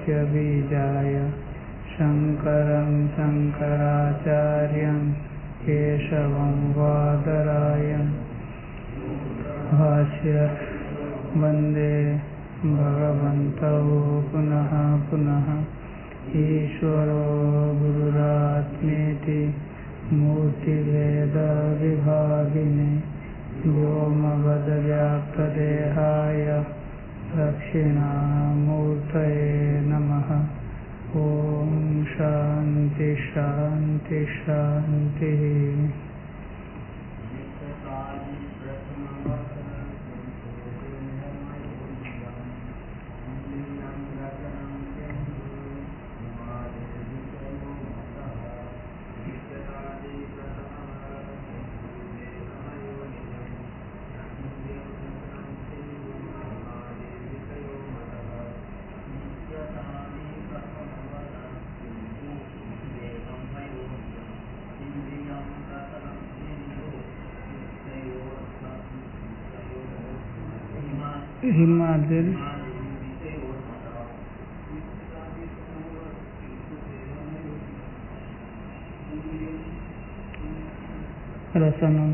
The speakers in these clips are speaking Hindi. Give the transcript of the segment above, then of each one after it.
तस्य बीजाय शंकरं शंकराचार्यं केशवं बादरायणं भाष्य वंदे भगवन्तौ पुनः पुनः। ईश्वरो गुरुरात्मेति मूर्तिभेदविभागिने व्योमवद्व्याप्तदेहाय दक्षिणामूर्तये नमः। ओम शांति शांति शांति। हिमाद्रि रसनम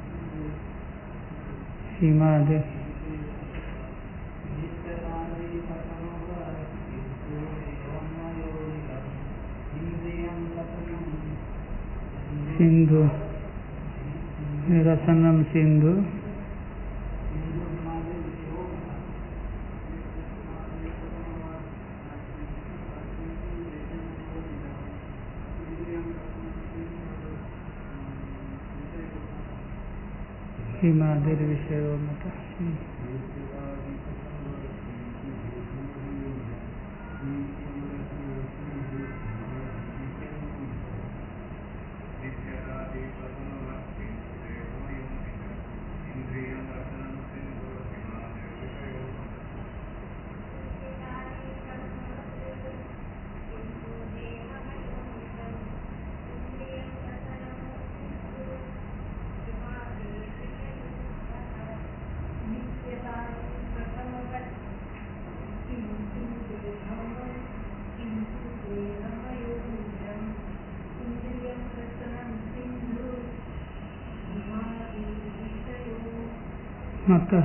हिमाद्रि सिंधु रसनम सिंधु हिमाद्रि विषय मत। मतः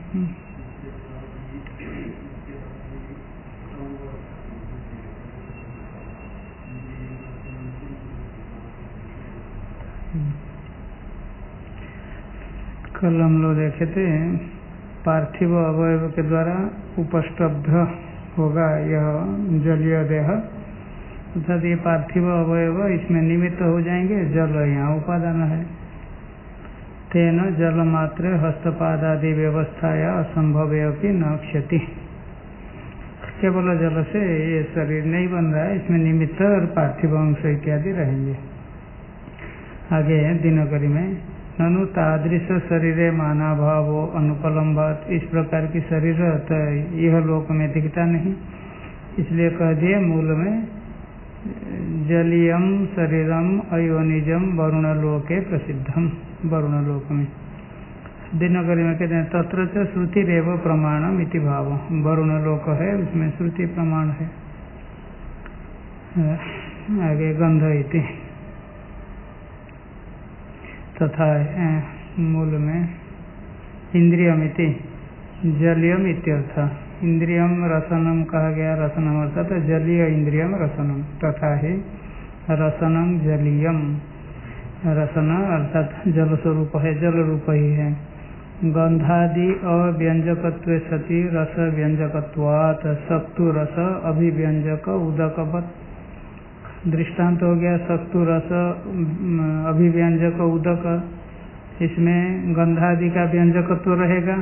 कल हम लोग देखे थे पार्थिव अवयव के द्वारा उपष्टब्ध होगा यह जलीय देह, अर्थात ये पार्थिव अवयव इसमें निमित्त हो जाएंगे। जल यहाँ उपादान है। तेन जल मात्र हस्तपादादि व्यवस्थाया असंभव न क्षति। केवल जल से ये शरीर नहीं बन रहा है, इसमें निमित्त और पार्थिव अंश इत्यादि रहेंगे। आगे दिनकरी में ननु तादृश शरीरे मानाभावो अनुपलम्बात, इस प्रकार की शरीर तो यह लोक में दिखता नहीं, इसलिए कह दिए मूल में जलियम शरीरम अयोनिजम वरुणलोके प्रसिद्धम। वरुणलोक में दिनकरी में कहते हैं तत्र च श्रुतिरेव प्रमाणम इति भाव। वरुणलोक है, उसमें श्रुति प्रमाण है। आगे गंध इति तथा मूल में इंद्रियमिति जलियम इत्यर्थ। इंद्रियम रसनम कहा गया, रसनम अर्थात जलीय इंद्रियम रसनम, तथा ही रसनम जलीयम। रसन अर्थात जल स्वरूप है, जल रूप ही है। गंधादि अव्यंजकत्व सति रस व्यंजकत्वात् सक्तु रस अभिव्यंजक उदकवत्। दृष्टांत हो गया सक्तु रस अभिव्यंजक उदक, इसमें गंधादि का व्यंजकत्व रहेगा।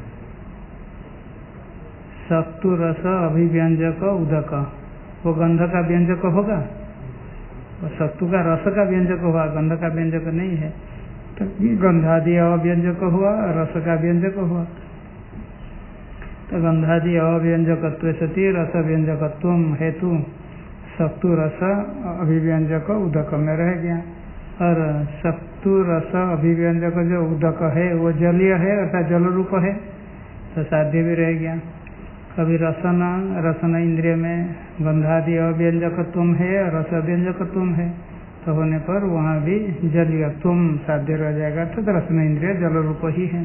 सक्तु रस अभिव्यंजक उदक, वो गंध का व्यंजक होगा, सत्तु का रस का व्यंजक हुआ, गंध का व्यंजक नहीं है। तो गंधादि अव्यंजक हुआ, रस का व्यंजक हुआ। तो गंधादि अव्यंजकत्व सति रस व्यंजकत्व हेतु सत्तु रस अभिव्यंजक उदक में रह गया। और सत्तु रस अभिव्यंजक जो उदक है वो जलीय है, अर्थात जल रूप है, तो साध्य भी रह गया। अभी रसना रसना इंद्रिय में गंधादि अव्यंजकत्व है और रस अव्यंजकत्व है, तो होने पर वहाँ भी जलीयत्व साध्य रह जाएगा, तो रसना इंद्रिय जल रूप ही है।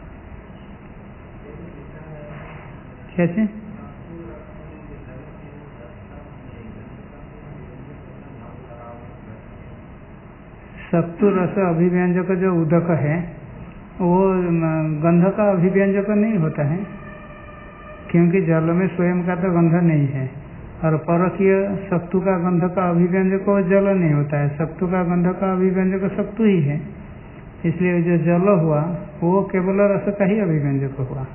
कैसे? सत्तु रस अभिव्यंजक जो उदक है वो गंध का अभिव्यंजक नहीं होता है, क्योंकि जल में स्वयं का तो गंध नहीं है, और परकीय सत्तु का गंध का अभिव्यंजक जल नहीं होता है, सत्तु का गंध का अभिव्यंजक सत्तु ही है, इसलिए जो जल हुआ वो केवल रस का ही अभिव्यंजक हुआ।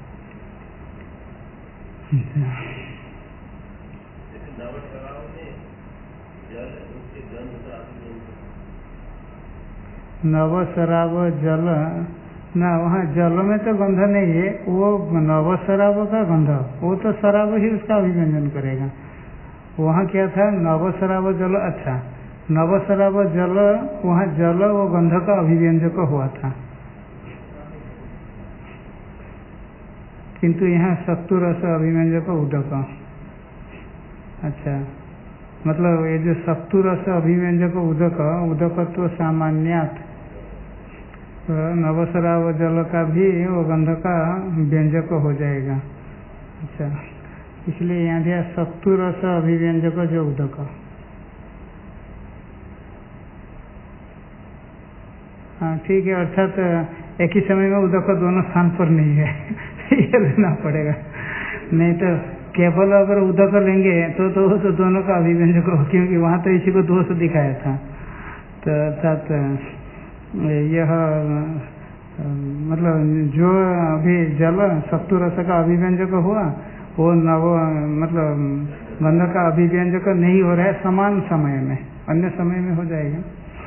नव शराब जल ना, वहाँ जल में तो गंध नहीं है, वो नव शराब का गंध, वो तो शराब ही उसका अभिव्यंजन करेगा। वहाँ क्या था, नव शराब जल, अच्छा नव शराब जल, वहाँ जल वो गंध का अभिव्यंजक हुआ था, किंतु यहाँ सत्तु रस अभिव्यंजक उदक। अच्छा, मतलब ये जो सत्तु रस अभिव्यंजक उदक, उदकत्व सामान्यात नवशराब जल का भी वो गंध का व्यंजक हो जाएगा। अच्छा, इसलिए यहाँ दिया सत्तु रस अभिव्यंजक जो उदक। हाँ ठीक है, अर्थात एक ही समय में उदक दोनों स्थान पर नहीं है ये लेना पड़ेगा, नहीं तो केवल अगर उदक लेंगे तो दोनों का अभिव्यंजक हो, क्योंकि वहाँ तो इसी को दोष दिखाया था। तो अर्थात यह मतलब जो अभी जल सत्तु रस का अभिव्यंजक हुआ वो नव मतलब गंध का अभिव्यंजक नहीं हो रहा है समान समय में, अन्य समय में हो जाएगा।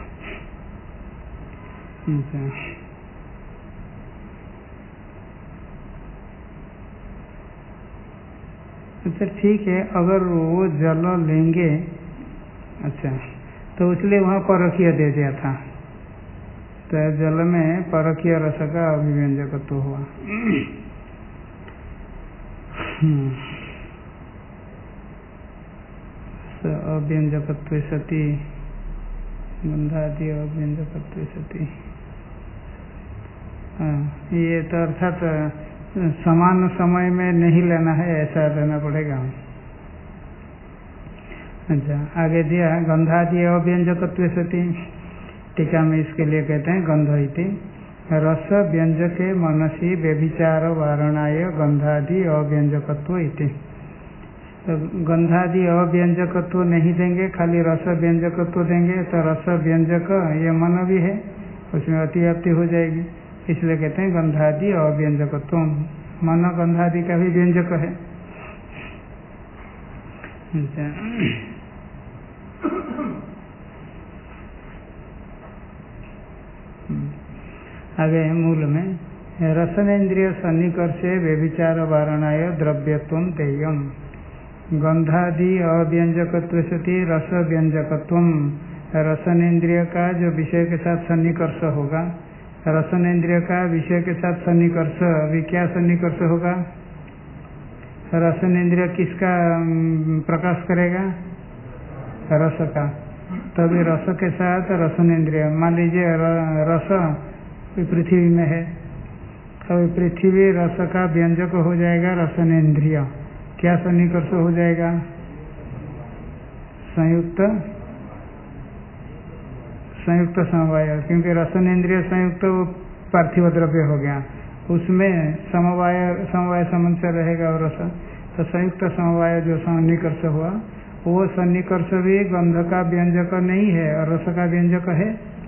अच्छा ठीक है, अगर वो जल लेंगे, अच्छा तो इसलिए वहाँ परखीय दे दिया था, तो जल में परकीय रस का अभिव्यंजकत्व हुआ। अव्यंजकत्व सती गंधादि अव्यंजकत्व सती, ये तो अर्थात समान समय में नहीं लेना है, ऐसा लेना पड़ेगा। अच्छा, आगे दिया गंधादि अव्यंजकत्व सती, टीका में इसके लिए कहते हैं गंध इति रस व्यंजके मनसी व्यभिचार वारणाय गंधादि अव्यंजकत्व इति। तो गंधादि अव्यंजकत्व नहीं देंगे, खाली रस व्यंजकत्व देंगे, तो रस व्यंजक ये मन भी है, उसमें अतिव्याप्ति हो जाएगी, इसलिए कहते हैं गंधादि अव्यंजकत्व। मन गंधादि का भी व्यंजक है। आगे मूल में रसनेन्द्रिय सन्निकर्षे व्यभिचार वारणाय द्रव्यत्व देयम गंधादि अव्यंजकत्व सति रस व्यंजकत्व। रसनेन्द्रिय का जो विषय के साथ सन्निकर्ष होगा, रसनेन्द्रिय का विषय के साथ सन्निकर्ष, अभी क्या सन्निकर्ष होगा, रसनेन्द्रिय किसका प्रकाश करेगा, रस का, तभी रस के साथ रसनेन्द्रिय। मान लीजिए रस पृथ्वी में है, तभी पृथ्वी रस का व्यंजक हो जाएगा रसनेन्द्रिय। क्या सन्निकर्ष हो जाएगा, संयुक्त समवाय, क्योंकि रसनेन्द्रिय संयुक्त पार्थिव द्रव्य हो गया, उसमें समवाय संबंध से रहेगा और रस, तो संयुक्त समवाय जो सन्निकर्ष हुआ वो सन्निकर्ष भी गंध का व्यंजक नहीं है और रस का व्यंजक है,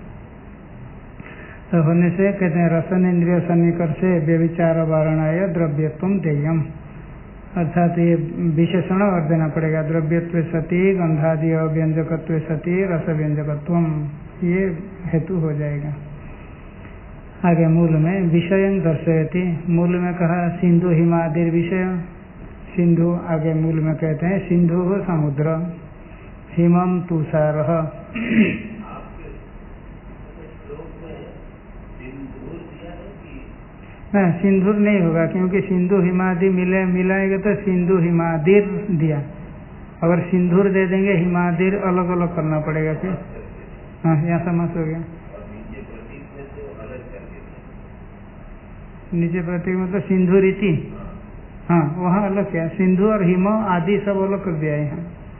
तो होने से कहते हैं रसनेन्द्रिय सन्निकर्षे व्यभिचार वारणाय द्रव्यत्व देयम। अर्थात ये विशेषण और देना पड़ेगा, द्रव्यत्व सति गंधादि अव्यंजकत्व सति रस व्यंजकत्व, ये हेतु हो जाएगा। आगे मूल में विषय दर्शयति, मूल में कहा सिंधु हिमादिर विषय, सिंधु, आगे मूल में कहते हैं सिंधु समुद्र, हिमम तुषार। हाँ, सिंधुर नहीं होगा, क्योंकि सिंधु हिमादि मिलाएंगे तो सिंधु हिमादिर दिया। अगर सिंधुर दे देंगे हिमादिर अलग अलग करना पड़ेगा फिर। हाँ, यहाँ समझ हो गया। नीचे प्रतीक मतलब सिंधु रीति, हाँ वहाँ अलग क्या, सिंधु और हिम आदि सब अलग कर दिया यहाँ।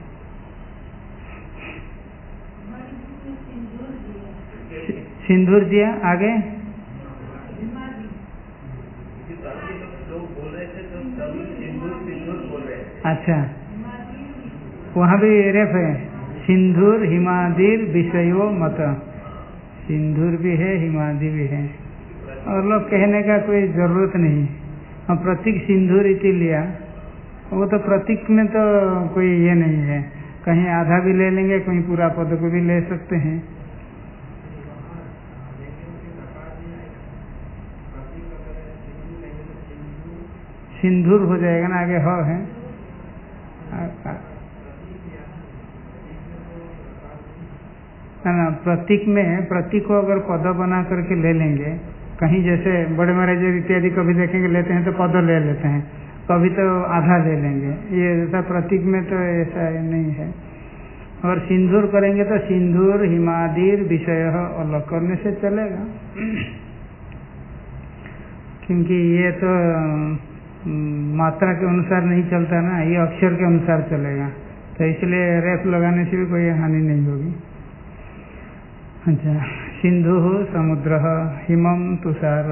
सिंधुर दिया, आगे अच्छा वहाँ भी रेफ है, सिंधुर हिमादिर विषयो मत, सिंधुर भी है हिमादि भी है, और लोग कहने का कोई जरूरत नहीं। हम प्रतीक सिंधुर इति लिया, वो तो प्रतीक में तो कोई ये नहीं है, कहीं आधा भी ले लेंगे, कहीं पूरा पद को भी ले सकते हैं। सिंधुर हो जाएगा ना, आगे ह है ना। प्रतीक में प्रतीक को अगर पद बना करके ले लेंगे, कहीं जैसे बड़े महाराज इत्यादि कभी देखेंगे लेते हैं तो पद ले लेते हैं, कभी तो आधा ले लेंगे, ये ऐसा प्रतीक में तो ऐसा नहीं है। और सिंधुर करेंगे तो सिंधुर हिमादिर विषय अलग करने से चलेगा, क्योंकि ये तो मात्रा के अनुसार नहीं चलता ना, ये अक्षर के अनुसार चलेगा, तो इसलिए रेफ लगाने से भी कोई हानि नहीं होगी। अच्छा, सिंधु समुद्र हिमम तुषार,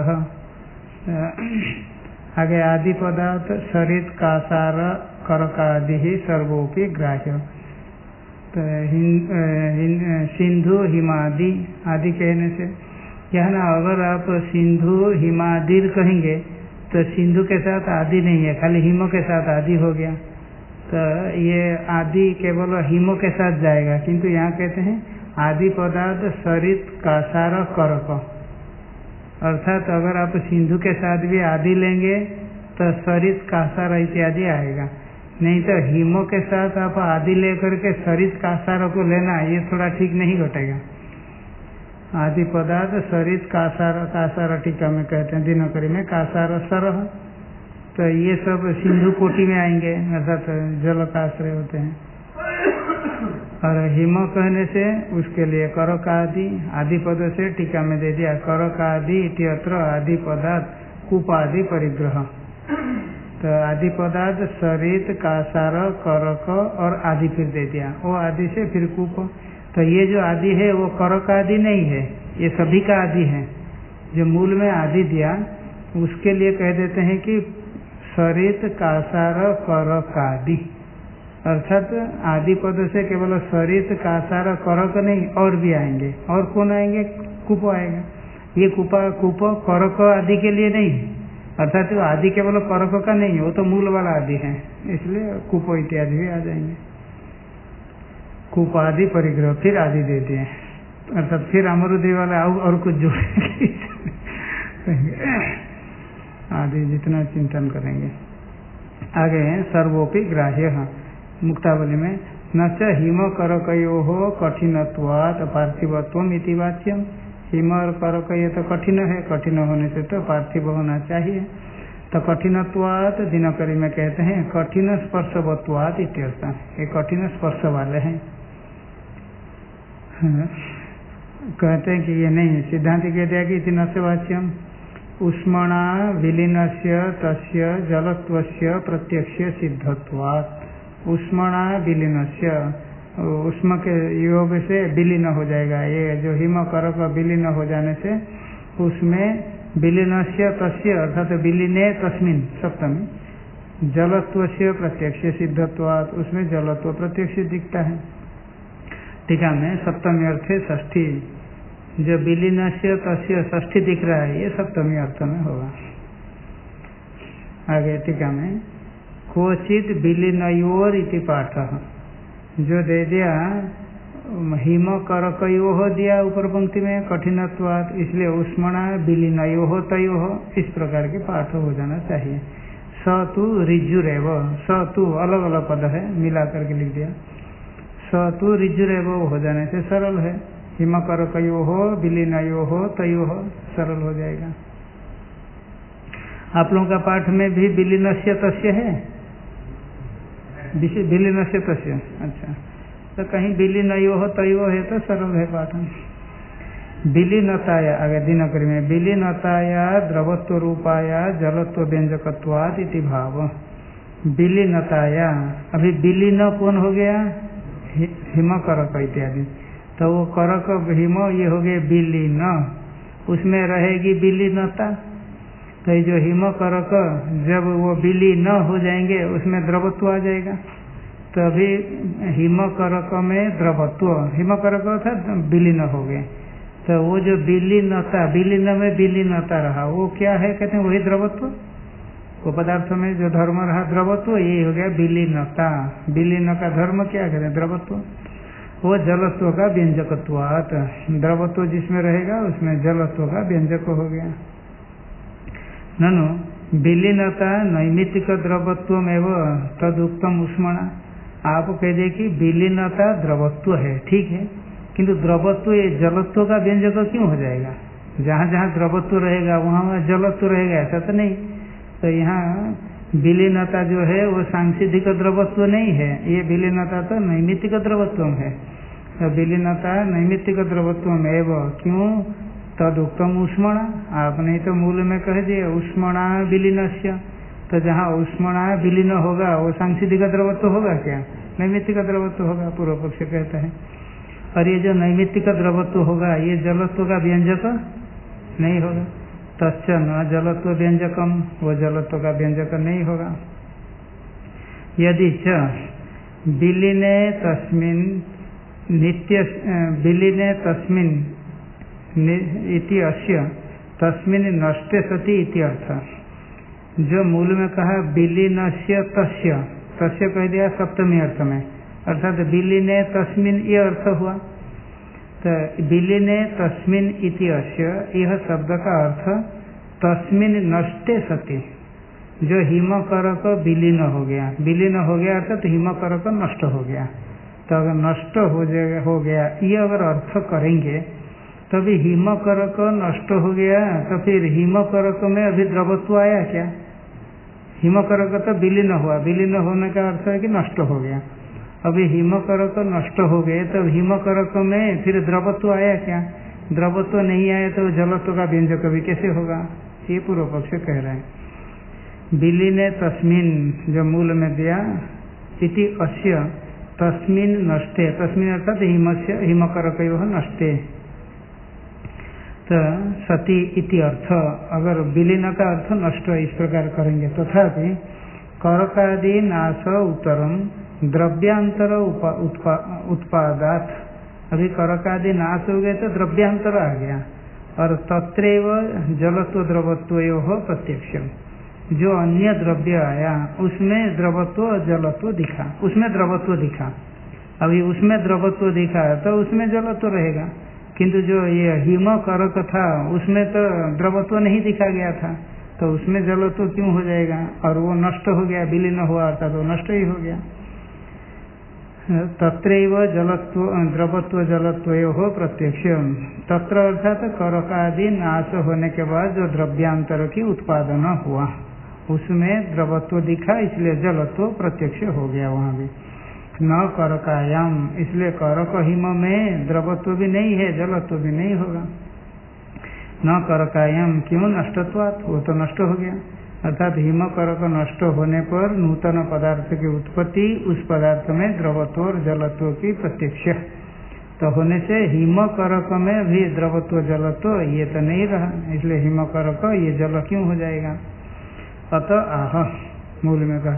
आगे आदि पदार्थ सरित कासार करकादि ही सर्वोपि ग्राह्य। तो सिंधु हिमादि आदि कहने से क्या है ना, अगर आप सिंधु हिमादिर कहेंगे तो सिंधु के साथ आदि नहीं है, खाली हिमो के साथ आदि हो गया, तो ये आदि केवल हिमो के साथ जाएगा। किंतु यहाँ कहते हैं आदि पदार्थ सरित कासार करक, अर्थात अगर आप सिंधु के साथ भी आदि लेंगे तो सरित कासार इत्यादि आएगा, नहीं तो हिमो के साथ आप आदि लेकर के सरित कासार को लेना, ये थोड़ा ठीक नहीं घटेगा। आदि पदार्थ सरित कासार, कासार टीका में कहते हैं दिनकरी में कासार सरह, तो ये सब सिंधु कोटि में आएंगे, अर्थात जल का आश्रय होते हैं। और हिम कहने से उसके लिए करक आदि, आदि पद से टीका में दे दिया करक आदि इत्यत्र आदि पदार्थ कूप आदि परिग्रह। तो आदि पदार्थ सरित कासार करक और आदि फिर दे दिया, वो आदि से फिर कूप। तो ये जो आदि है वो करक आदि नहीं है, ये सभी का आदि है। जो मूल में आदि दिया उसके लिए कह देते हैं कि सरित कासार करक आदि, अर्थात आदि पद से केवल सरित कासार करक नहीं और भी आएंगे। और कौन आएंगे? कूप आएगा। ये कूप करक आदि के लिए नहीं, अर्थात वो आदि केवल करक का नहीं है, वो तो मूल वाला आदि है, इसलिए कूप इत्यादि भी आ जाएंगे। कूप आदि परिग्रह फिर आदि देते हैं, अर्थात फिर अमरुदि वाला और कुछ जोड़ेंगे आदि जितना चिंतन करेंगे। आगे सर्वोपि ग्राह्य मुक्तावली में न च हिम करकयो कठिनत्वात् पार्थिवत्वम इति वाच्यम। हिम और करक ये तो कठिन है, कठिन होने से तो पार्थिव होना चाहिए। तो कठिनत्वात् दिनकरी में कहते हैं कठिन स्पर्शवत्वात् इत्यर्थ, ये कठिन स्पर्श वाले हैं। कहते हैं कि ये नहीं, सिद्धांत कह दिया कि इति न से वाच्यम उष्मणा विलीनस्य तस्य जलत्वस्य प्रत्यक्ष सिद्धत्वात्। उष्मणा विलीनस्य, उष्म के योग से विलीन हो जाएगा, ये जो हिम करक विलीन हो जाने से उसमें विलीनस्य तस्य अर्थात विलीने तस्मिन् सप्तमी जलत्वस्य प्रत्यक्ष सिद्धत्वात्, उसमें जलत्व प्रत्यक्ष दिखता है। टीका में सप्तमी अर्थे षष्ठी, जो विलीनस्य तस्य षष्ठी दिख रहा है ये सप्तमी अर्थ में होगा। आगे टीका में क्वचित विलीनयोर इति पाठ, जो दे दिया हिम करकयो दिया ऊपर पंक्ति में कठिनत्वात्, इसलिए उष्मणा विलीनयो तयो, इस प्रकार के पाठ हो जाना चाहिए। स तु ऋजुरेव, स तु अलग अलग पद है मिला करके लिख दिया, स तु ऋजुरेव हो जाने से सरल है। हिम करकयो विलीनयो तयो सरल हो जाएगा। आप लोगों का पाठ में भी विलीनस्य तस्य है, विलीनस्य तस्य। अच्छा, तो कहीं विलीनयो हो तयो है तो सरल है पाठ। विलीनताया आगे दिनकरी में विलीनताया द्रवत्व रूपाया जलत्व व्यंजकत्वात् इति भाव। विलीनताया अभी विलीन कौन हो गया, हिम करक इत्यादि, तो वो करक हिम ये हो गए विलीन, उसमें रहेगी विलीनता। तो ये जो हिम करक जब वो विलीन हो जाएंगे उसमें द्रवत्व आ जाएगा। तो अभी हिम करक में द्रवत्व, हिम करक अर्थात विलीन हो गए, तो वो जो विलीनता, विलीन में विलीनता रहा वो क्या है, कहते हैं वही द्रवत्व। वो पदार्थ में जो धर्म रहा द्रवत्व, ये हो गया विलीनता। विलीन का धर्म क्या कहते हैं, द्रवत्व। वो जलत्व का व्यंजकत्वात्, द्रवत्व जिसमें रहेगा उसमें जलत्व का व्यंजक हो गया। ननु विलीनता नैमित्तिक द्रवत्व एवं तदुक्तम उष्मणा। आप कह दे कि विलीनता द्रवत्व है, ठीक है, किंतु द्रवत्व ये जलत्व का व्यंजक क्यों हो जाएगा? जहाँ जहाँ द्रवत्व रहेगा वहाँ जलत्व रहेगा, ऐसा तो नहीं। तो यहाँ विलीनता जो है वो सांसिधिक द्रवत्व नहीं है, ये विलीनता तो नैमित्तिक द्रवत्व है। तो विलीनता नैमित्तिक द्रवत्व एवं क्यों तदुक्तम उष्मणा, आपने तो मूल में कह दिया उष्मणा विलीनस्य। तो जहाँ उष्मणा विलीन होगा वो सांसिधिक द्रवत्व होगा क्या, नैमित्तिक द्रवत्व होगा, पूर्व पक्ष कहता है। और ये जो नैमित्तिक द्रवत्व होगा ये जलत्व का व्यंजक नहीं होगा। तच्च न जलत्व व्यंजकम, वो जलत्व का व्यंजक नहीं होगा। यदि च विलीने तस्मिन् नित्य विलीने तस्मिन् इति अस्य तस्मिन् नष्टे सति इति अर्थ। जो मूल में कहा विलीनस्य तस्य, तस्य कह दिया सप्तमी अर्थ में, अर्थात विलीने तस्मिन् ये अर्थ हुआ। तो विलीने तस्मिन् इति अस्य, यह शब्द का अर्थ तस्मिन् नष्टे सति, जो हिम करक विलीन हो गया, विलीन हो गया अर्थात हिम करक नष्ट हो गया। तो अगर नष्ट हो गया ये अगर अर्थ करेंगे तभी हिम करक नष्ट हो गया, तो फिर हिम करक में अभी द्रवत्व आया क्या? हिम करक तो विलीन हुआ, विलीन होने का अर्थ है कि नष्ट हो गया। अभी हिम करक नष्ट हो गए तो हिम करक में फिर द्रवत्व आया क्या? द्रवत्व नहीं आया तो जलत्व का व्यंजक भी कैसे होगा? ये पूर्व पक्ष कह रहे हैं। विलीने तस्मिन् जो मूल में दिया इति अस्य तस्मिन् नष्टे, तस्मिन् अर्थात हिमस्य हिम करकयोः नष्टे, तो सति इति अर्थ। अगर विलीन का अर्थ नष्ट इस प्रकार करेंगे तथापि करकादि नाश उत्तरम द्रव्यांतर उत्पादात, अभी करकादि नाश हो गए तो द्रव्यांतर आ गया, और तत्रैव जलत्व द्रवत्वयोः प्रत्यक्षम, जो अन्य द्रव्य आया उसमें द्रवत्व जलत्व दिखा, उसमें द्रवत्व दिखा। अभी उसमें द्रवत्व दिखा तो उसमें जलत्व रहेगा, किंतु जो ये हिम करक था उसमें तो द्रवत्व नहीं दिखा गया था, तो उसमें जलत्व क्यों हो जाएगा? और वो नष्ट हो गया, विलीन हुआ अर्थात वो नष्ट ही हो गया। तत्रैव जलत्व द्रवत्व जलत्वयोः प्रत्यक्षम, तत्र अर्थात करकादि नाश होने के बाद जो द्रव्यांतर की उत्पादन हुआ उसमें द्रवत्व दिखा, इसलिए जलत्व प्रत्यक्ष हो गया वहाँ भी। न करकायाम, इसलिए करक हिम में द्रवत्व भी नहीं है, जलत्व भी नहीं होगा। न करकायाम क्यों नष्टत्वात्, वो तो नष्ट हो गया, अर्थात हिम करक नष्ट होने पर नूतन पदार्थ की उत्पत्ति, उस पदार्थ में द्रवत्व और जलत्व की प्रत्यक्ष तो होने से हिम करक में भी द्रवत्व जलत्व ये तो नहीं रहा, इसलिए हिम करक ये जल क्यों हो जाएगा? अतः आह मूल में कहा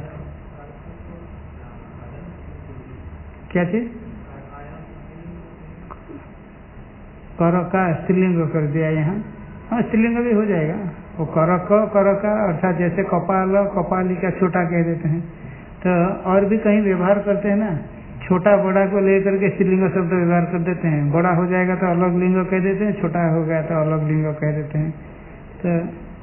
क्या चीज, करका स्त्रीलिंग कर दिया यहाँ, हाँ स्त्रीलिंग भी हो जाएगा। वो करक करका अर्थात जैसे कपाल कपाली का छोटा कह देते हैं, तो और भी कहीं व्यवहार करते हैं ना, छोटा बड़ा को लेकर के स्त्रीलिंग शब्द व्यवहार कर देते हैं। बड़ा हो जाएगा तो अलग लिंग कह देते हैं, छोटा हो गया तो अलग लिंग कह देते हैं। तो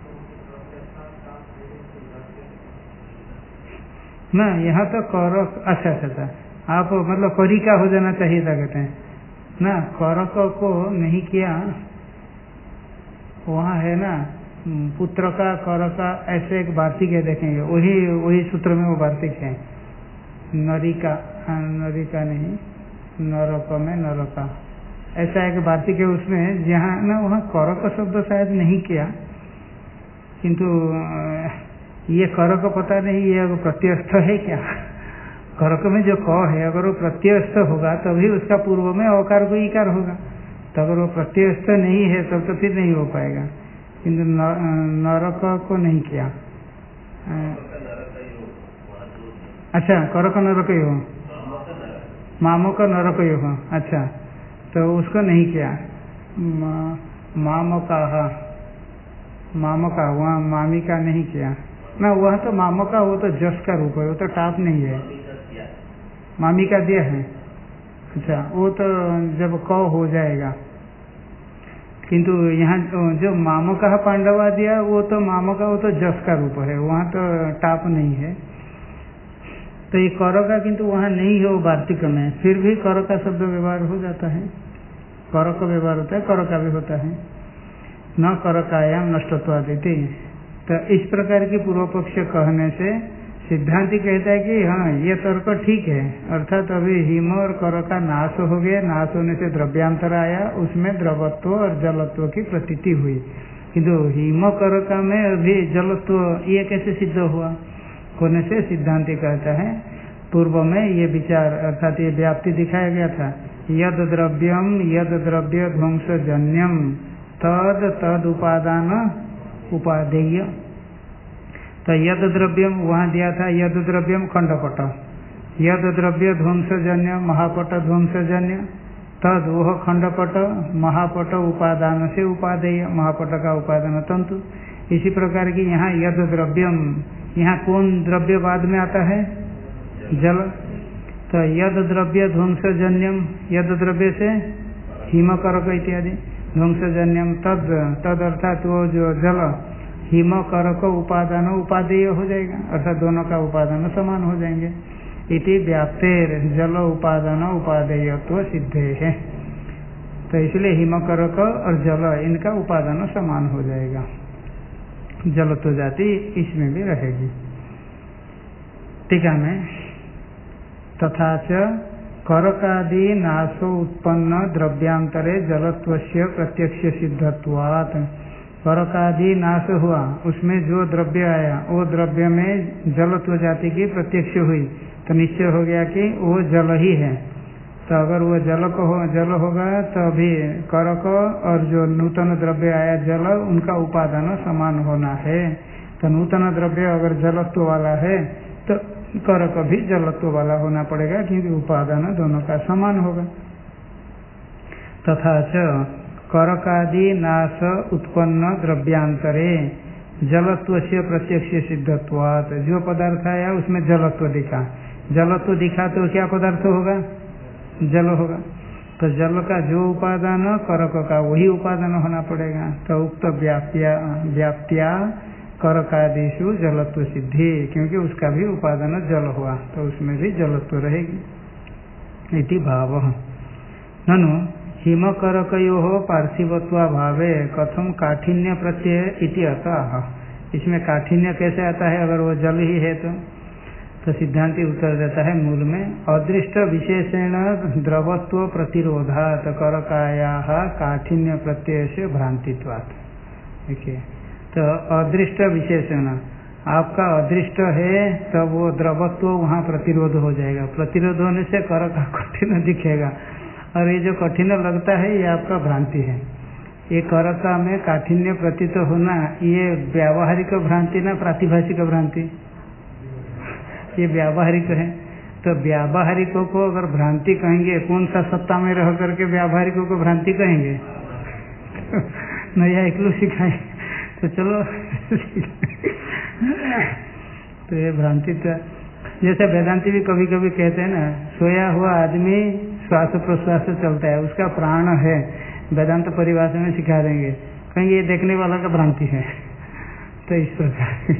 ना यहाँ तो करक, अच्छा अच्छा, आप मतलब करिका हो जाना चाहिए था कहते हैं ना, करक को नहीं किया, वहाँ है ना पुत्र का कर का ऐसे एक वार्तिक है, देखेंगे वही सूत्र में वो वार्तिक है। नरिका नहीं, नरक में नरका, ऐसा एक वार्तिक है उसमें, जहाँ ना वहाँ कर का शब्द शायद नहीं किया, किंतु ये कर का पता नहीं ये प्रत्ययस्थ है क्या। करक में जो क है अगर वो प्रत्ययस्थ होगा तभी उसका पूर्व में अकार को इकार होगा, तो अगर वो प्रत्ययस्थ नहीं है तब तो फिर नहीं हो पाएगा, किंतु नरक को नहीं किया। अच्छा, करक नरक हो, मामक नरक हो, अच्छा, तो उसको नहीं किया। मामका वहाँ मामी का नहीं किया ना, वह तो मामका, वो तो जस का रूप है, वो तो टाप नहीं है। मामी का दिया है, अच्छा, वो तो जब क हो जाएगा, किंतु यहाँ जो मामका पांडवा दिया वो तो मामका, वो तो जस का रूप है, वहाँ तो टाप नहीं है। तो ये कर का किंतु वहाँ नहीं है वो वार्तिक में, फिर भी कर का शब्द व्यवहार हो जाता है, कर का व्यवहार होता है, कर का भी होता है। न करकायाम नष्टत्वादिति, तो इस प्रकार की पूर्व पक्ष कहने से सिद्धांति कहता है कि हाँ ये तर्क ठीक है, अर्थात अभी हिम और कर का नाश हो गया, नाश होने से द्रव्यांतर आया, उसमें द्रवत्व और जलत्व की प्रतीति हुई, किंतु हिम कर का में अभी जलत्व ये कैसे सिद्ध हुआ होने से सिद्धांति कहता है पूर्व में ये विचार, अर्थात ये व्याप्ति दिखाया गया था, यद द्रव्यम यद द्रव्य ध्वंसजन्यम तद तद उपादान उपादेय। तो यद द्रव्यम वहाँ दिया था, यद द्रव्यम खंडपट, यद द्रव्य ध्वंसजन्य महापट ध्वंसजन्य, तद वह खंडपट महापट उपादान से उपादेय, महापट का उपादान तंतु। इसी प्रकार की यहाँ यद द्रव्यम, यहाँ कौन द्रव्य बाद में आता है? जल। तो यद द्रव्य ध्वंसजन्यम, यद द्रव्य से हिमकरक इत्यादि, ध्वंसजन्यम तद, तद अर्थात वो जो जल, हिमकरक उपादान उपादेय हो जाएगा, अर्थात दोनों का उपादान समान हो जाएंगे। इति व्याप्तेर जल उपादान उपादेयत्व सिद्धे है, तो इसलिए हिमकरक और जल इनका उपादान समान हो जाएगा, जलत्व जाति इसमें भी रहेगी। टीका में तथा च करकादि नाशो उत्पन्न द्रव्यांतरे जलत्वस्य प्रत्यक्ष सिद्धत्वात्, करकादि नाश हुआ उसमें जो द्रव्य आया वो द्रव्य में जलत्व जाति की प्रत्यक्ष हुई, तो निश्चय हो गया कि वो जल ही है। तो अगर वो जल होगा तो अभी करक और जो नूतन द्रव्य आया जल, उनका उपादान समान होना है। तो नूतन द्रव्य अगर जलत्व वाला है तो करक भी जलत्व वाला होना पड़ेगा, क्योंकि उपादान दोनों का समान होगा। तथा च करकादि नाश उत्पन्न द्रव्यांतरे जलत्व से प्रत्यक्ष सिद्धत्वात्, जो पदार्थ आया उसमें जलत्व दिखा, जलत्व दिखा तो क्या पदार्थ होगा? जल होगा। तो जल का जो उपादान करक का वही उपादान होना पड़ेगा। तो उक्त व्याप्त्या करकादिषु जलत्व सिद्धि, क्योंकि उसका भी उपादान जल हुआ तो उसमें भी जलत्व रहेगी। इति भाव ननु हिमकरकयोः पार्थिवत्वाभावे कथम काठिन्य प्रत्यय इति अतः, इसमें काठिन्य कैसे आता है अगर वो जल ही है तो सिद्धांति उत्तर देता है मूल में, अदृष्ट विशेषण द्रवत्व प्रतिरोधात् करकायाः काठिन्य प्रत्यय से भ्रांतित्वात्। देखिए, तो अदृष्ट विशेषण आपका अदृष्ट है तो वो द्रवत्व वहाँ प्रतिरोध हो जाएगा, प्रतिरोध होने से कर का कठिन दिखेगा, और ये जो कठिन लगता है ये आपका भ्रांति है। ये करका में काठिन्य प्रतीत होना ये व्यावहारिक भ्रांति ना प्रातिभाषिक भ्रांति? ये व्यावहारिक है। तो व्यावहारिकों को अगर भ्रांति कहेंगे, कौन सा सत्ता में रह करके व्यावहारिकों को भ्रांति कहेंगे? नया एकलू सिखाए तो चलो तो ये भ्रांति तो जैसे वेदांति भी कभी कभी कहते हैं ना, सोया हुआ आदमी श्वास प्रश्वास से चलता है, उसका प्राण है, वेदांत परिभाषा में सिखा देंगे, कहेंगे ये देखने वाला का भ्रांति है। तो इस प्रकार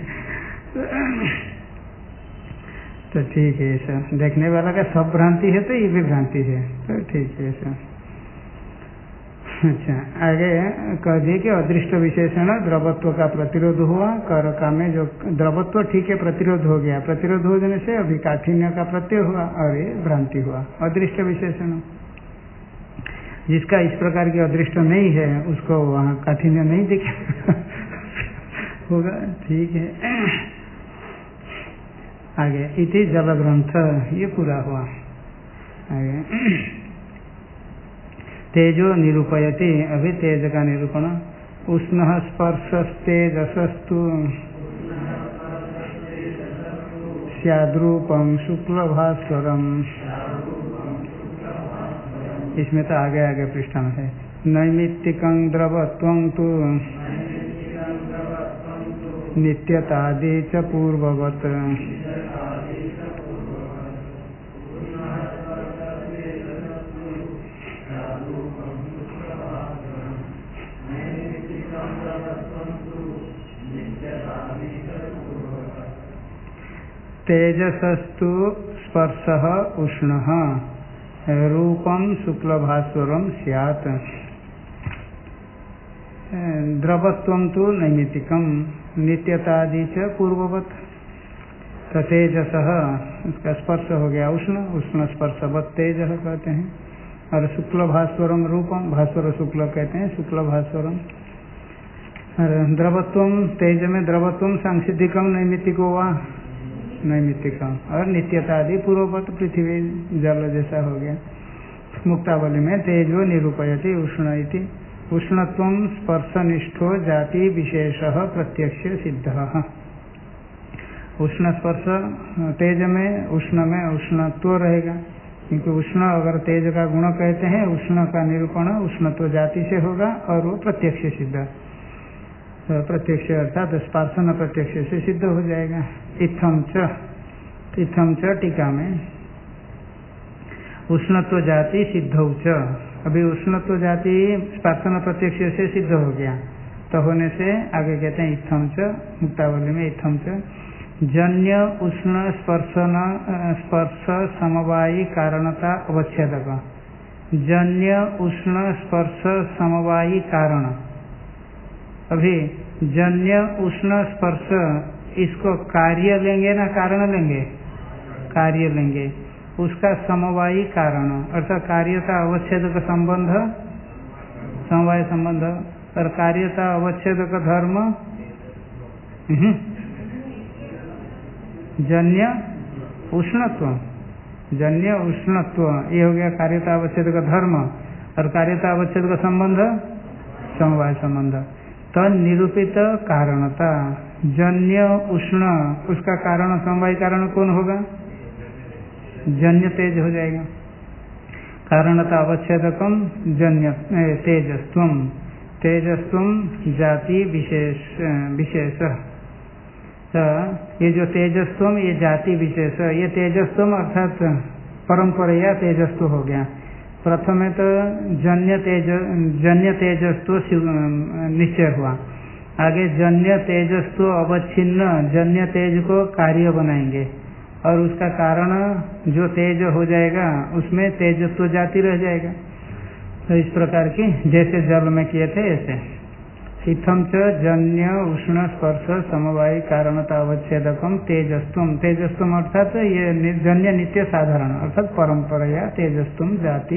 तो ठीक है, ऐसा देखने वाला का सब भ्रांति है तो ये भी भ्रांति है, तो ठीक है ऐसा। अच्छा, आगे कह दिए कि अदृष्ट विशेषण द्रवत्व का प्रतिरोध हुआ। करका में जो द्रवत्व ठीक है प्रतिरोध हो गया, प्रतिरोध हो जाने से अभी काठिन्य का प्रत्यय हुआ और ये भ्रांति हुआ। अदृष्ट विशेषण जिसका इस प्रकार की अदृष्ट नहीं है उसको वहाँ काठिन्य नहीं दिखेगा होगा। ठीक है, आगे इति जल ग्रंथ ये पूरा हुआ। आगे तेजो निरूपयति, अभी तेज का निरूपण। उष्ण स्पर्शस्तेजसस्तु स्याद्रूपम शुक्लभास्वरम। इसमें तो आगे आगे पृष्ठ में है। नैमित्तिकं द्रवत्वं तु नित्यतादि च पूर्ववत्। तेजसस्तु स्पर्शः उष्णः रूपम शुक्लभास्वरम स्यात्। द्रवत्वं तु नैमित्तिकं नित्यतादि च पूर्ववत्। तो तेजसः उसका स्पर्श हो गया उष्ण, उष्ण स्पर्शवत् तेजः कहते हैं। और शुक्लभास्वरम रूपम, भास्वर शुक्ल कहते हैं, शुक्लभास्वरम। द्रवत्वम तेज में द्रवत्वम सांसिधिकम नैमित्तिको वा नैमित्तिकम। और नित्यतादि पूर्ववत पृथ्वी जल जैसा हो गया। मुक्तावली में तेजो निरूपयति उष्ण इति। उष्णत्वं स्पर्शनिष्ठो जाति विशेषः प्रत्यक्ष सिद्धः। उष्ण स्पर्श तेज में उष्णत्व रहेगा, क्योंकि उष्ण अगर तेज का गुण कहते हैं, उष्ण का निरूपण उष्णत्व जाति से होगा और वो प्रत्यक्ष सिद्ध। तो प्रत्यक्ष अर्थात स्पर्शन प्रत्यक्ष से सिद्ध हो जाएगा। इत्थम च टीका में उष्णत्व जाति सिद्धौ च। अभी उष्णत्व जाति स्पर्शन प्रत्यक्ष से सिद्ध हो गया, तो होने से आगे कहते हैं इत्थम च। मुक्तावली में इत्थम च जन्य उष्ण स्पर्श समवायी कारणता अवच्छेदक। जन्य उष्ण स्पर्श समवायी कारण। अभी जन्य उष्ण स्पर्श इसको कार्य लेंगे ना कारण लेंगे? कार्य लेंगे। उसका समवायी कारण अर्थात कार्यता अवच्छेदक संबंध, समवाय संबंध। और कार्यता अवच्छेदक धर्म जन्य उष्णत्व। जन्य उष्णत्व ये हो गया कार्यता अवच्छेदक धर्म। और कार्यता अवच्छेदक संबंध समवाय संबंध। तन निरूपित कारणता जन्य उष्ण, उसका कारण समवाय कारण कौन होगा? जन्य तेज हो जाएगा। कारणता अवच्छेदकम जन्य तेजस्त्वम। तेजस्त्वम जाति विशेष। तो ये जो तेजस्त्वम ये जाति विशेष, ये तेजस्त्वम अर्थात परंपरा तेजस्व हो गया। प्रथम तो जन्य तेजस्व निश्चय हुआ। आगे जन्य तेजस्व अवच्छिन्न जन्य तेज को कार्य बनाएंगे और उसका कारण जो तेज हो जाएगा उसमें तेजस्व जाति रह जाएगा। तो इस प्रकार की जैसे जल में किए थे ऐसे। इत्थम च जन्य उष्ण स्पर्श समवायी कारणता अवच्छेदकम तेजस्त्वम। तेजस्त्वम अर्थात ये जन्य नित्य साधारण अर्थात परंपरा तेजस्त्वम जाति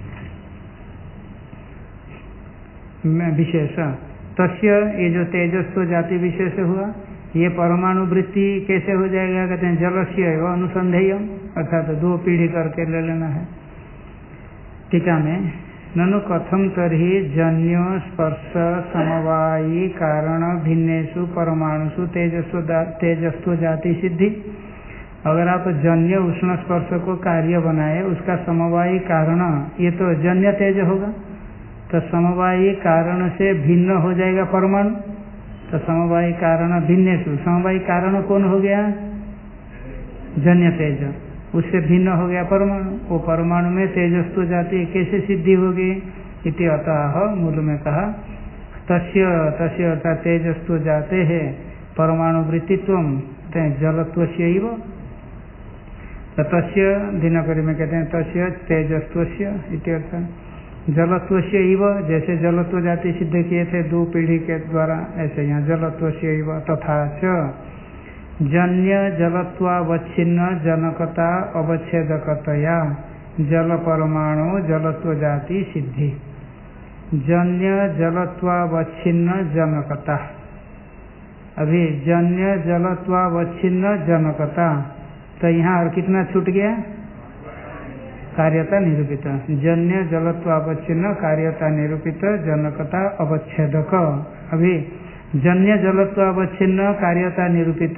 विशेष। तस्य ये जो तेजस्व जाति विशेष हुआ, ये परमाणु वृत्ति कैसे हो जाएगा? कहते हैं जलस्य एवं अनुसंधेयम, अर्थात दो पीढ़ी करके ले लेना है। टीका में ननु कथम तर्हि जन्यो स्पर्श समवायी कारण भिन्नेषु परमाणुषु तेजस्व जाति सिद्धि। अगर आप जन्य उष्ण स्पर्श को कार्य बनाए, उसका समवायी कारण ये तो जन्य तेज होगा, तो समवायी कारण से भिन्न हो जाएगा परमाणु। तो समवायी कारण भिन्नेषु, समवायी कारण कौन हो गया? जन्य तेज। उससे भिन्न हो गया परमाणु। वो परमाणु में तेजस्व जाति कैसे सिद्धि होगी? इति अतः मूल में कहा तस्य अर्थात तेजस्व जाते है परमाणु वृत्तित्वम जलत्वस्यैव। तस्य दिनकरी में कहते हैं तस्य तेजस्वस्य इति अर्थ। जलत्व से इव, जैसे जलत्व जाति सिद्ध किए थे 2 पीढ़ी के द्वारा, ऐसे यहाँ जलत्व से इव। तथा च जन्य जलत्वावच्छिन्न जनकता अवच्छेदकतया जल परमाणु जलत्व जाति सिद्धि। जन्य जलत्वावच्छिन्न जनकता, अभी जन्य जलत्वावच्छिन्न जनकता, तो यहाँ और कितना छूट गया? कार्यता निरूपित। जन्य जलत्वावच्छिन्न कार्यता निरूपित जनकता अवच्छेदक। अभी जन्य जलत्वावच्छिन्न कार्यता निरूपित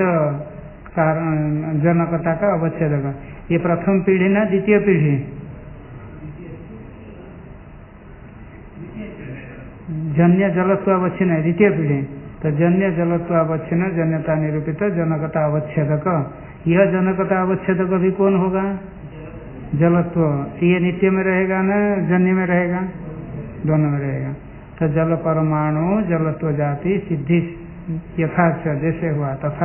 जनकता का अवच्छेदक, ये प्रथम पीढ़ी ना द्वितीय पीढ़ी? जन्य जलत्वावच्छिन्न है द्वितीय पीढ़ी। तो जन्य जलत्वावच्छिन्न जन्यता निरूपित जनकता अवच्छेदक, यह जनकता अवच्छेदक भी कौन होगा? जलत्व। ये नित्य में रहेगा ना जन्य में रहेगा? दोनों में रहेगा। तो जल परमाणु जलत्व जाति सिद्धि यथाच, जैसे हुआ तथा।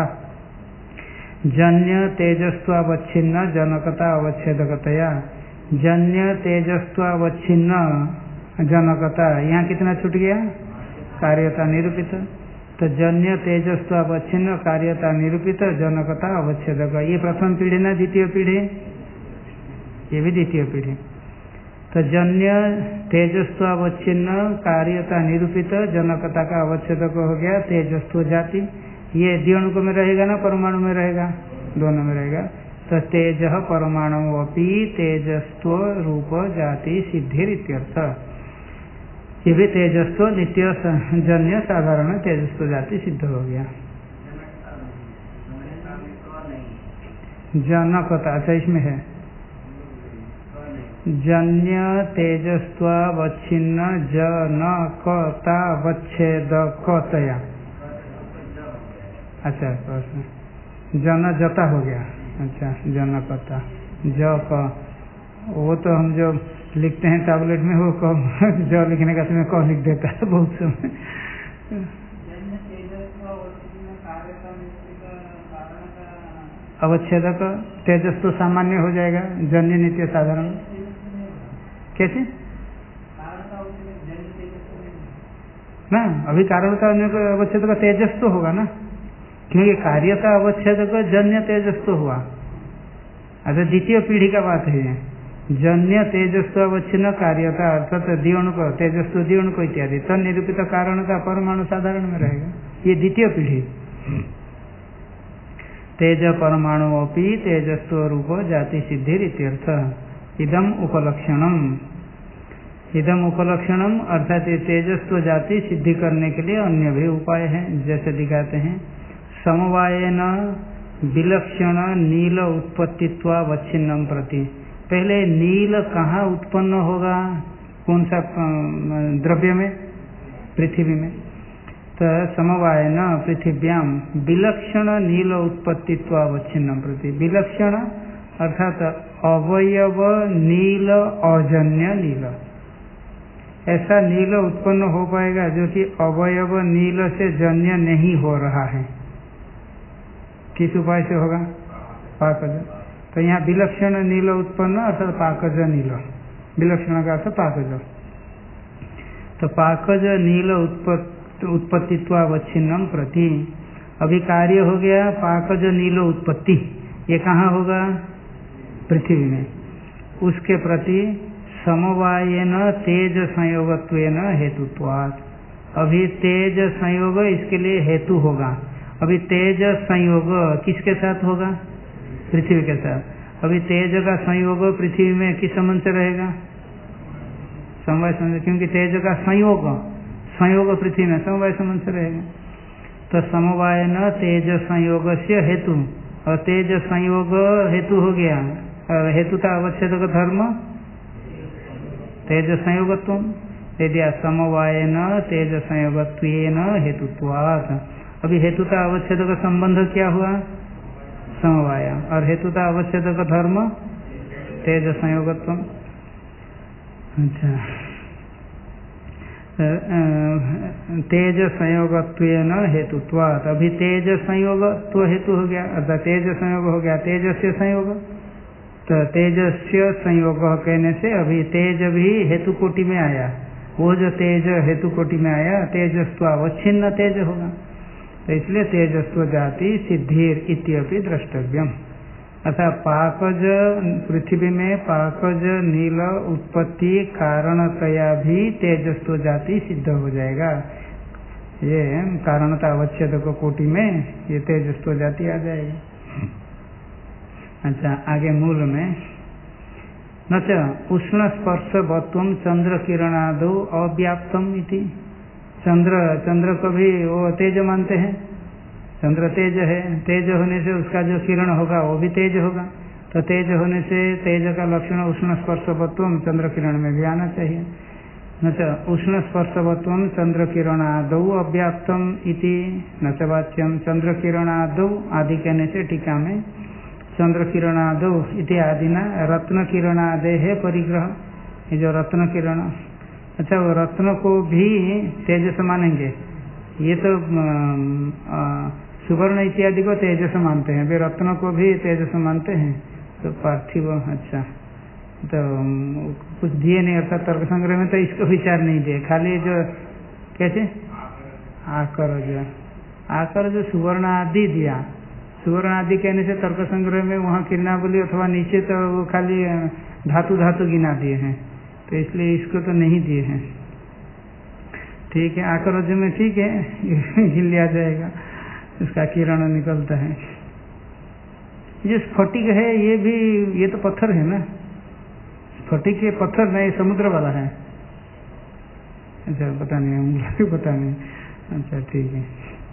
जन्य तेजस्वावच्छिन्न जनकता अवच्छेदकतया, जन्य तेजस्वावच्छिन्न जनकता, यहाँ कितना छूट गया? कार्यता निरूपित। तो जन्य तेजस्वावच्छिन्न कार्यता निरूपित जनकता अवच्छेदक, ये प्रथम पीढ़ी ना द्वितीय पीढ़ी? ये भी द्वितीय पीढ़ी। तो जन्य तेजस्वावच्छिन्न कार्यता निरूपित जनकता का अवच्छेदक हो गया तेजस्व जाति। ये द्विअणुक में रहेगा ना परमाणु में रहेगा? दोनों में रहेगा। तो तेज परमाणु अपि तेजस्व रूप जाति सिद्धि इत्यर्थ। ये भी तेजस्व नित्य जन्य साधारण तेजस्व जाति सिद्ध हो गया। जनकता, अच्छा इसमें है जन्य तेजस्वावच्छिन्न जनकता अवच्छेदकतया। अच्छा जनजता हो गया। अच्छा जनकता ज क, वो तो हम जो लिखते हैं टैबलेट में वो ज लिखने का समय क लिख देता है बहुत समय। अवच्छेदक तेजस्व सामान्य हो जाएगा, जन्य नित्य साधारण। कैसे ना? अभी कारण का अवच्छेदक तेजस्व होगा ना, क्योंकि कार्य का अवच्छेदक जन्य तेजस्व हुआ। अच्छा द्वितीय पीढ़ी का बात है, जन्य तेजस्व अवच्छिन्न कार्यता अर्थात द्विअणुक तेजस्व द्विअणुक इत्यादि तन निरूपित कारण का परमाणु साधारण में रहेगा, ये द्वितीय पीढ़ी। तेज परमाणु अपि तेजस्व रूप जाति सिद्धि इत्यर्थ। इदम उपलक्षणम, इदम उपलक्षणम अर्थात ये तेजस्व जाति सिद्धि करने के लिए अन्य भी उपाय हैं, जैसे दिखाते हैं। समवायेन विलक्षण नील उत्पत्तित्वावच्छिन्नम प्रति, पहले नील कहाँ उत्पन्न होगा? कौन सा द्रव्य में? पृथ्वी में। तो समवायेन पृथिव्याम विलक्षण नील उत्पत्तित्वावच्छिन्नम प्रति, विलक्षण अर्थात अवयव नील अजन्य नील, ऐसा नील उत्पन्न हो पाएगा जो कि अवयव नील से जन्य नहीं हो रहा है। किस उपाय से होगा? पाकज। तो यहाँ विलक्षण नील उत्पन्न अर्थात पाकज नील, विलक्षण का अर्थ पाकज। तो पाकज नील उत्पत्तित्वावच्छिन्नम प्रति, अभी कार्य हो गया पाकज नील उत्पत्ति, ये कहाँ होगा? पृथ्वी में। उसके प्रति समवायेन तेज संयोगत्वेन हेतुत्वात्, अभी तेज संयोग इसके लिए हेतु होगा। अभी तेज संयोग किसके साथ होगा? पृथ्वी के साथ। अभी तेज का संयोग पृथ्वी में किस संबंध से रहेगा? समवाय संबंध, क्योंकि तेज का संयोग पृथ्वी में समवाय संबंध से रहेगा। तो समवायन तेज संयोग से हेतु, और तेज संयोग हेतु हो गया, और हेतु का अवच्छेदक धर्म तेज संयोगत्व, यदि समवायन तेज संयोगत्वेन हेतुत्वात्। अभी हेतु का अवच्छेदक संबंध क्या हुआ? समवाय, और हेतु का अवच्छेदक धर्म तेज संयोगत्व। अच्छा तेज संयोगत्वेन हेतुत्वात्, अभी तेज संयोग तो हेतु हो गया, अर्थात तेज संयोग हो गया तेज से संयोग, तो तेजस्य संयोग कहने से अभी तेज भी हेतु कोटि में आया, वो जो तेज हेतु कोटि में आया तेजस्व अवच्छिन्न तेज होगा, तो इसलिए तेजस्व जाति सिद्धिर इत्यपि द्रष्टव्यम। अर्थात पाकज पृथ्वी में पाकज नील उत्पत्ति कारणतया भी तेजस्व जाति सिद्ध हो जाएगा। ये कारणता अवच्छेद कोटि में ये तेजस्व जाति आ जाएगी। अच्छा, आगे मूल में न च उष्ण स्पर्श वत्वम चंद्र किरणादो अव्याप्तम इति। चंद्र को भी वो तेज मानते हैं, चंद्र तेज है, तेज होने से उसका जो किरण होगा वो भी तेज होगा, तो तेज होने से तेज का लक्षण उष्ण स्पर्शवत्वम चंद्र किरण में भी आना चाहिए। न च उष्ण स्पर्शवत्वम चंद्र किरणादौ अव्याप्तम इति न च वाच्यम। चंद्र किरणादौ आदि कहने से टीका में चंद्र किरणादौ इति आदिना रत्न किरणादे है परिग्रह, ये जो रत्न किरण, अच्छा वो रत्न को भी तेज से मानेंगे, ये तो सुवर्ण इत्यादि को तेज से मानते हैं, वे रत्न को भी तेज से मानते हैं, तो पार्थिव। अच्छा, तो कुछ दिए नहीं, अर्थात तर्क संग्रह में तो इसको विचार नहीं दिए, खाली जो कैसे आकर जो सुवर्ण आदि दिया, सुवर्ण आदि कहने से तर्क संग्रह में वहाँ किरणावली अथवा नीचे तो वो खाली धातु गिना दिए हैं, तो इसलिए इसको तो नहीं दिए हैं। ठीक है, आकर में ठीक है, गिन लिया जाएगा, इसका किरण निकलता है। ये स्फटिक है, ये भी, ये तो पत्थर है ना, स्फटिक ये पत्थर नहीं, समुद्र वाला है। अच्छा, पता नहीं, पता नहीं। अच्छा ठीक है,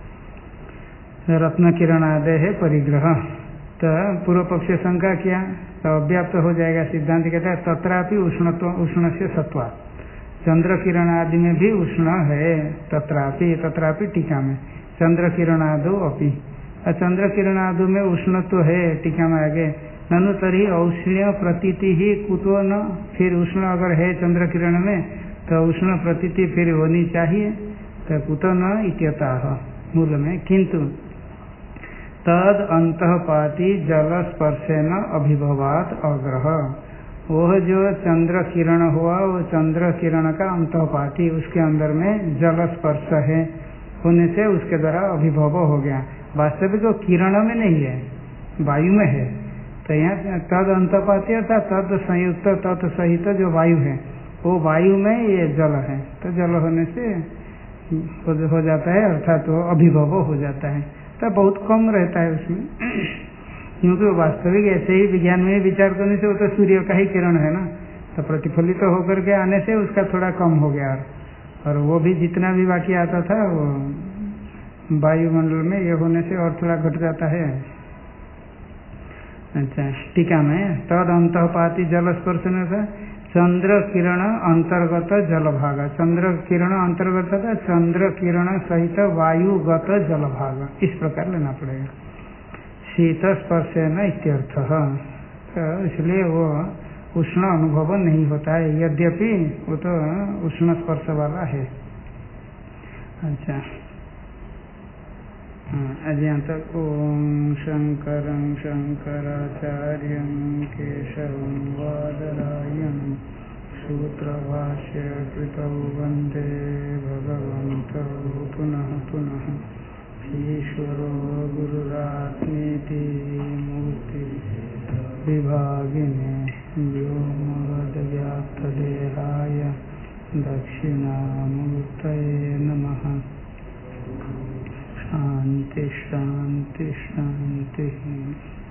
रत्न किरणादय है परिग्रह। तो पूर्व पक्ष शंका किया तो अव्याप्त हो जाएगा। सिद्धांत कहता है तत्रापि उष्ण से सत्वा, चंद्र किरण आदि में भी उष्ण है, तत्रापि टीका में चंद्र किरणादो अपि, चंद्र किरणादो में उष्ण तो है, टीका में आगे ननु तरी औष्ण्य प्रतीति ही कुतो न, फिर उष्ण अगर है चंद्र किरण में तो उष्ण प्रतीति फिर होनी चाहिए, तो कुतो न इत्यतः मूल में। किंतु तद अंतःपाती जल स्पर्शेन अभिभवात अग्रह, वह जो चंद्र किरण हुआ वो चंद्र किरण का अंतःपाती, उसके अंदर में जल स्पर्श है, होने से उसके द्वारा अभिभव हो गया। वास्तविक वो किरण में नहीं है, वायु में है, तो यहाँ तद अंतःपाती अर्थात तद संयुक्त तत्सहित जो वायु है वो वायु में ये जल है, तो जल होने से हो जाता है, अर्थात वो अभिभव हो जाता है, तो बहुत कम रहता है उसमें, क्योंकि वास्तविक ऐसे ही विज्ञान में विचार करने से वो तो सूर्य का ही किरण है ना, तो प्रतिफलित तो होकर के आने से उसका थोड़ा कम हो गया, और वो भी जितना भी बाकी आता था वो वायुमंडल में ये होने से और थोड़ा घट जाता है। अच्छा, टीका में तद अंतःपाती जल स्पर्श में था चंद्र किरण अंतर्गत जल भाग, चंद्र किरण अंतर्गत था चंद्र किरण सहित वायुगत जल भाग, इस प्रकार लेना पड़ेगा। शीत स्पर्श न इत्यर्थ, तो इसलिए वो उष्ण अनुभव नहीं होता है, यद्यपि वो तो उष्ण स्पर्श वाला है। अच्छा, आज यहाँ तक। ओम शंकरं शंकराचार्यं केशवं वादरायणं सूत्रभाष्य कृतौ वन्दे भगवन्तौ पुनः पुनः। ईश्वरो गुरुरात्मेति मूर्ति विभागिने व्योमवद्व्याप्तदेहाय दक्षिणामूर्तये नमः। शांति शांति शांति।